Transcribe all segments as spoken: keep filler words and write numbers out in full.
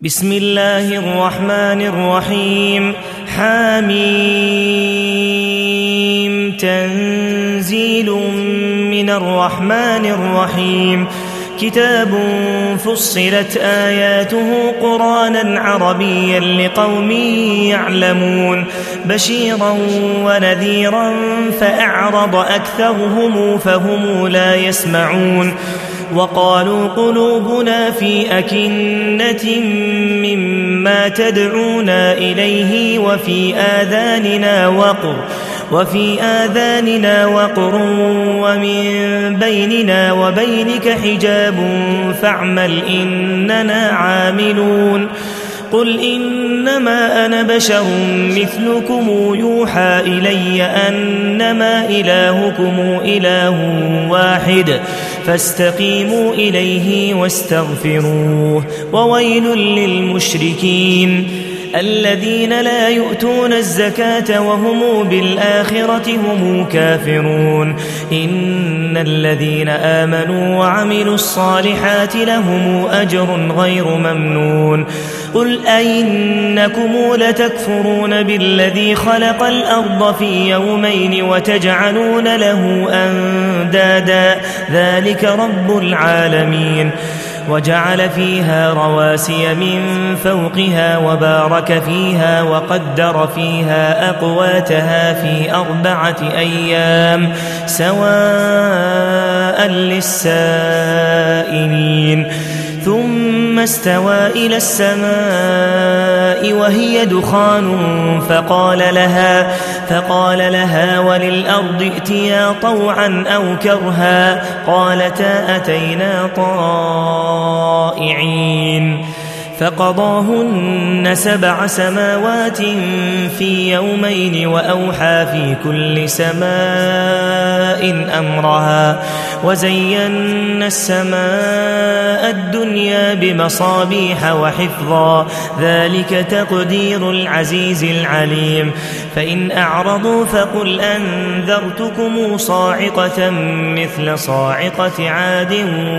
بسم الله الرحمن الرحيم. حميم تنزيل من الرحمن الرحيم. كتاب فصلت آياته قرآنا عربيا لقوم يعلمون بشيرا ونذيرا فأعرض أكثرهم فهم لا يسمعون وقالوا قلوبنا في أكنة مما تدعونا إليه وفي آذاننا وقر وفي آذاننا وقر ومن بيننا وبينك حجاب فاعمل إننا عاملون. قل إنما أنا بشر مثلكم يوحى إلي أنما إلهكم إله واحد فاستقيموا إليه واستغفروه. وويل للمشركين الذين لا يؤتون الزكاة وهم بالآخرة هم كافرون. إن الذين آمنوا وعملوا الصالحات لهم أجر غير ممنون. قل أئنكم لتكفرون بالذي خلق الأرض في يومين وتجعلون له أندادا ذلك رب العالمين. وجعل فيها رواسي من فوقها وبارك فيها وقدر فيها أقواتها في أربعة أيام سواء للسائلين. ثم استوى إلى السماء وهي دخان فقال لها فقال لها وللأرض ائتيا طوعا أو كرها قالتا أتينا طائعين. فقضاهن سبع سماوات في يومين وأوحى في كل سماء أمرها وزينا السماء الدنيا بمصابيح وحفظا ذلك تقدير العزيز العليم. فإن أعرضوا فقل أنذرتكم صاعقة مثل صاعقة عاد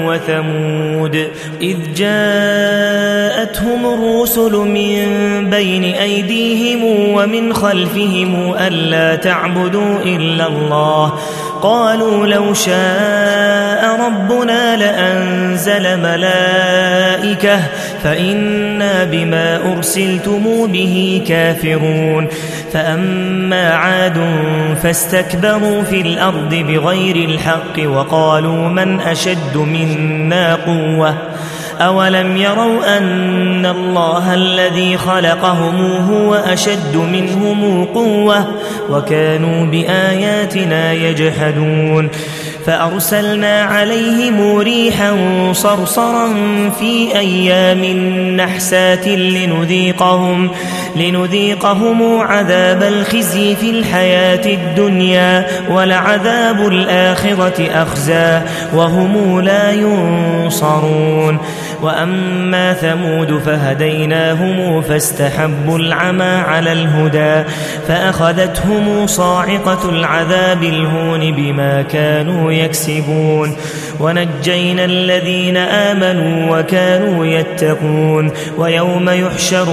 وثمود إذ جاءتهم الرسل من بين أيديهم ومن خلفهم ألا تعبدوا إلا الله قالوا لو شاء ربنا لأنزل ملائكة فإنا بما أرسلتم به كافرون. فأما عاد فاستكبروا في الأرض بغير الحق وقالوا من أشد منا قوة أولم يروا أن الله الذي خلقهم هو أشد منهم قوة وكانوا بآياتنا يجحدون. فأرسلنا عليهم ريحا صرصرا في أيام نحسات لنذيقهم, لنذيقهم عذاب الخزي في الحياة الدنيا ولعذاب الآخرة أخزى وهم لا ينصرون. وأما ثمود فهديناهم فاستحبوا العمى على الهدى فأخذتهم صاعقة العذاب الهون بما كانوا يكسبون. ونجينا الذين آمنوا وكانوا يتقون. ويوم يحشر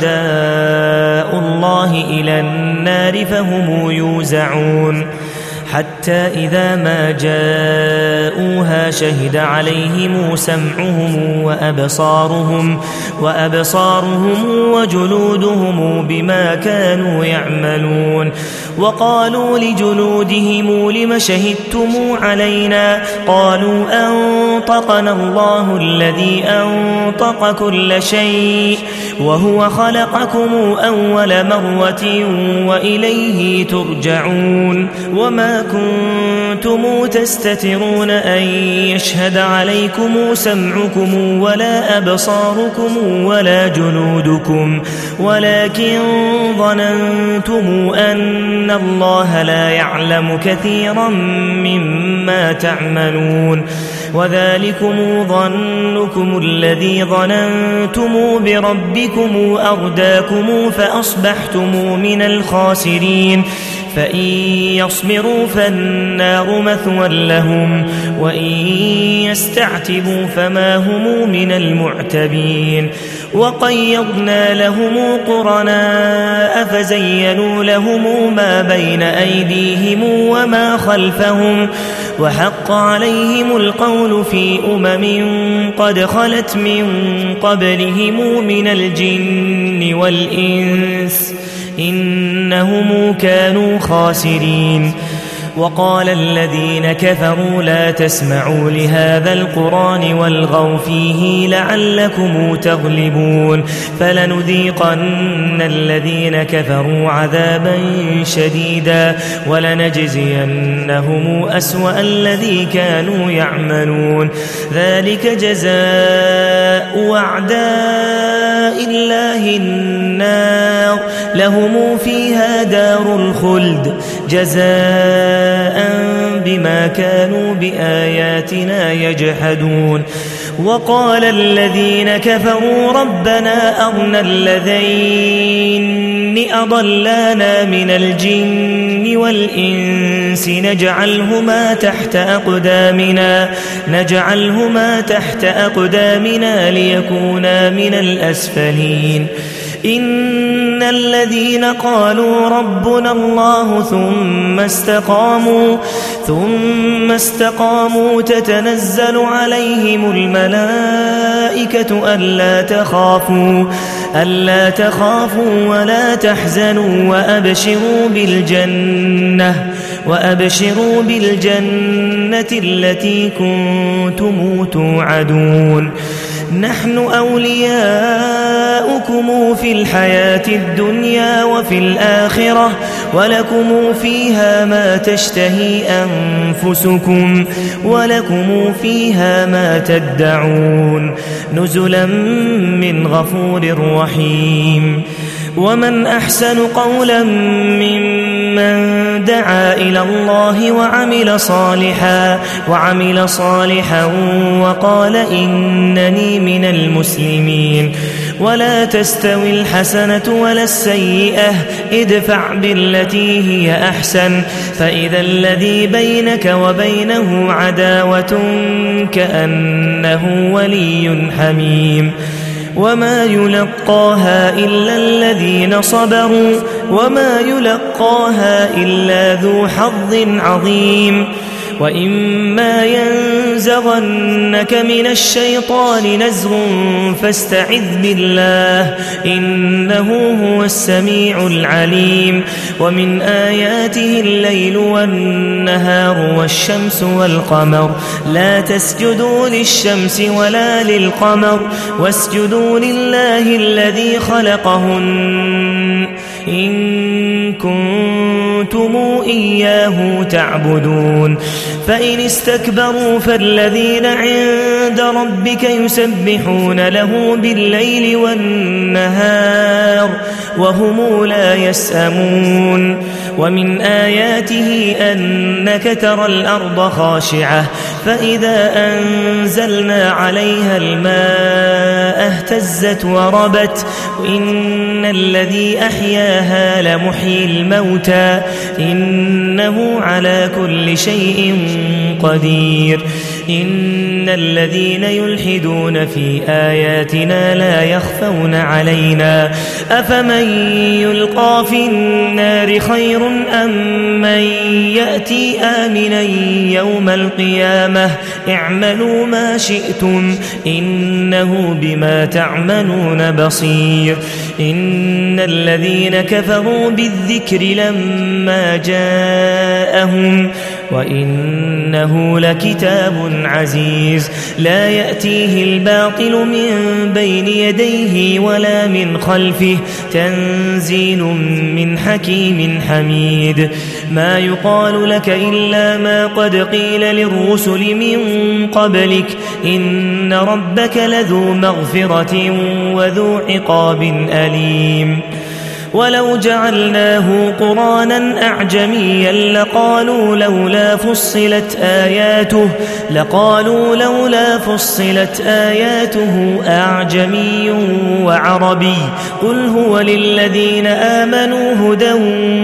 أعداء الله إلى النار فهم يوزعون حتى إذا ما جاءوها شهد عليهم سمعهم وأبصارهم, وأبصارهم وجلودهم بما كانوا يعملون. وقالوا لجلودهم لم شهدتم علينا قالوا أنطقنا الله الذي أنطق كل شيء وهو خلقكم أول مرة وإليه ترجعون. وما كنتم تستترون أن يشهد عليكم سمعكم ولا أبصاركم ولا جلودكم ولكن ظننتم أن الله لا يعلم كثيرا مما تعملون. وذلكم ظنكم الذي ظننتم بربكم أرداكم فأصبحتم من الخاسرين. فإن يصبروا فالنار مثوى لهم وإن يستعتبوا فما هم من المعتبين. وقيضنا لهم قرناء فزينوا لهم ما بين أيديهم وما خلفهم وحق عليهم القول في أمم قد خلت من قبلهم من الجن والإنس إنهم كانوا خاسرين. وقال الذين كفروا لا تسمعوا لهذا القرآن والغوا فيه لعلكم تغلبون فلنذيقن الذين كفروا عذابا شديدا ولنجزينهم أسوأ الذي كانوا يعملون ذلك جزاء أعداء الله النار لهم فيها دار الخلد جزاء بما كانوا بآياتنا يجحدون. وقال الذين كفروا ربنا أرنا الذين أضلانا من الجن والإنس نجعلهما تحت أقدامنا نجعلهما تحت أقدامنا ليكونا من الأسفلين. إن الذين قالوا ربنا الله ثم استقاموا ثم استقاموا تتنزل عليهم الملائكة ألا تخافوا ألا تخافوا ولا تحزنوا وأبشروا بالجنة وأبشروا بالجنة التي كنتم توعدون نحن أولياؤكم في الحياة الدنيا وفي الآخرة ولكم فيها ما تشتهي أنفسكم ولكم فيها ما تدعون نزلا من غفور رحيم. ومن أحسن قولا ممن دعا إلى الله وعمل صالحا وعمل صالحا وقال إنني من المسلمين. ولا تستوي الحسنة ولا السيئة ادفع بالتي هي أحسن فإذا الذي بينك وبينه عداوة كأنه ولي حميم. وما يلقاها إلا الذين صبروا وما يلقاها إلا ذو حظ عظيم. وإما ينزغنك من الشيطان نزغ فاستعذ بالله إنه هو السميع العليم. ومن آياته الليل والنهار والشمس والقمر لا تسجدوا للشمس ولا للقمر واسجدوا لله الذي خلقهن إن كنتم إياه تعبدون. فإن استكبروا فالذين عند ربك يسبحون له بالليل والنهار وهم لا يسأمون. ومن آياته أنك ترى الأرض خاشعة فإذا أنزلنا عليها الماء اهتزت وربت وإن الذي أحياها لمحيي الموتى إنه على كل شيء قدير. إن الذين يلحدون في آياتنا لا يخفون علينا أفمن يلقى في النار خير أم من يأتي آمنا يوم القيامة اعملوا ما شئتم إنه بما تعملون بصير. إن الذين كفروا بالذكر لما جاءهم وإنه لكتاب عزيز لا يأتيه الباطل من بين يديه ولا من خلفه تنزيل من حكيم حميد. ما يقال لك إلا ما قد قيل للرسل من قبلك إن ربك لذو مغفرة وذو عقاب أليم. ولو جعلناه قرآنا أعجميا لقالوا لولا فصلت آياته لقالوا لولا فصلت آياته أعجمي وعربي قل هو للذين آمنوا هدى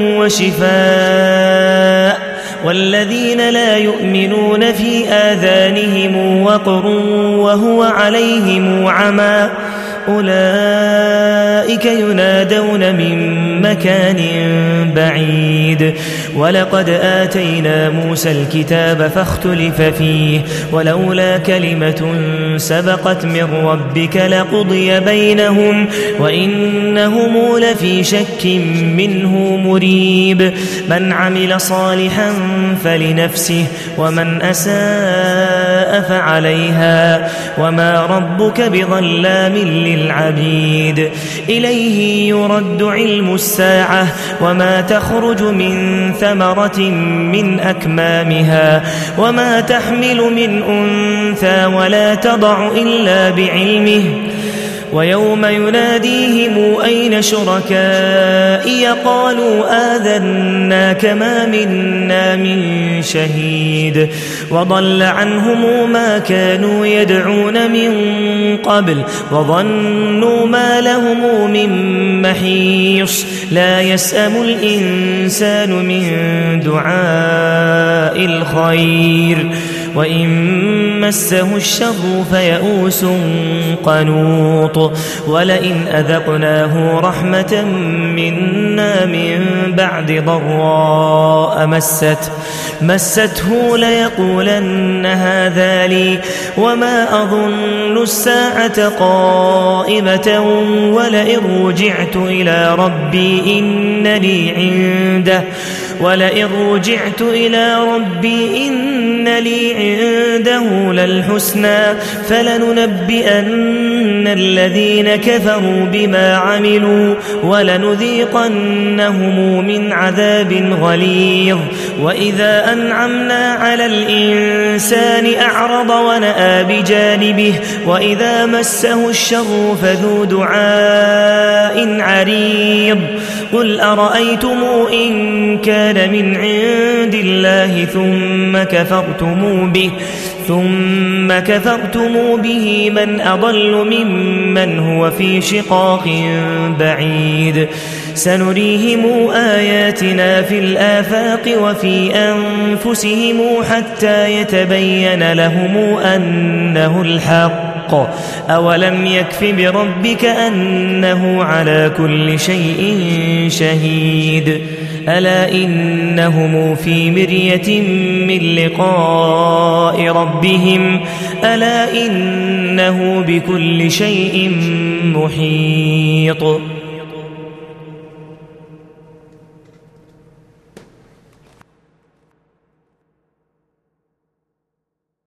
وشفاء والذين لا يؤمنون في آذانهم وقر وهو عليهم عمى أولئك ينادون من مكان بعيد ولقد آتينا موسى الكتاب فاختلف فيه ولولا كلمة سبقت من ربك لقضي بينهم وإنهم لفي شك منه مريب من عمل صالحا فلنفسه ومن أساء فعليها وما ربك بظلام للعبيد إليه يرد علم الساعة وما تخرج من ثمرة من أكمامها وما تحمل من أنثى ولا تضع إلا بعلمه ويوم يناديهم أين شركائي قالوا آذناك ما منا من شهيد وضل عنهم ما كانوا يدعون من قبل وظنوا ما لهم من محيص لا يسأم الإنسان من دعاء الخير وإن مسه الشر فيئوس قنوط ولئن أذقناه رحمة منا من بعد ضراء مست مسته ليقولن هذا لي وما أظن الساعة قائمة ولئن رجعت إلى ربي إن لي عنده ولئن رجعت إلى ربي إن لي عنده للحسنى فلننبئن الذين كفروا بما عملوا ولنذيقنهم من عذاب غليظ وإذا أنعمنا على الإنسان أعرض ونأى بجانبه وإذا مسه الشر فذو دعاء عريض قل أرأيتم إن كان من عند الله ثم كفرتم به ثم كفرتم به من أضل ممن هو في شقاق بعيد سنريهم آياتنا في الآفاق وفي أنفسهم حتى يتبين لهم أنه الحق أولم يكف بربك أنه على كل شيء شهيد ألا إنهم في مرية من لقاء ربهم ألا إنه بكل شيء محيط